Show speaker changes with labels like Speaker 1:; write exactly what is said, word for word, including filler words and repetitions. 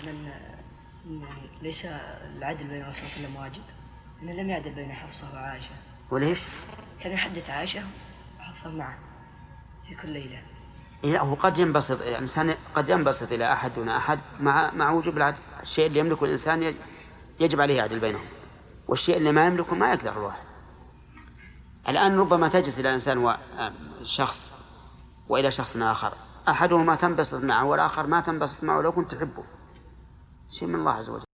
Speaker 1: شرحنا أن يعني ليس العدل بين الرسول صلى الله عليه وسلم واجب، أنه لم يعدل بين حفصة وعائشة.
Speaker 2: وليش؟
Speaker 1: كان يحدث عائشة وحفصة معه في كل ليلة.
Speaker 2: إيه، هو قد ينبسط الإنسان، قد ينبسط إلى أحد دون أحد مع مع وجوب العدل. الشيء اللي يملكه الإنسان يجب عليه يعدل بينهم، والشيء اللي ما يملكه ما يقدر الواحد. الآن ربما تجلس إلى إنسان وشخص وإلى شخص آخر، أحدهما تنبسط معه والآخر ما تنبسط معه لو كنت تحبه، شيء من الله عز وجل.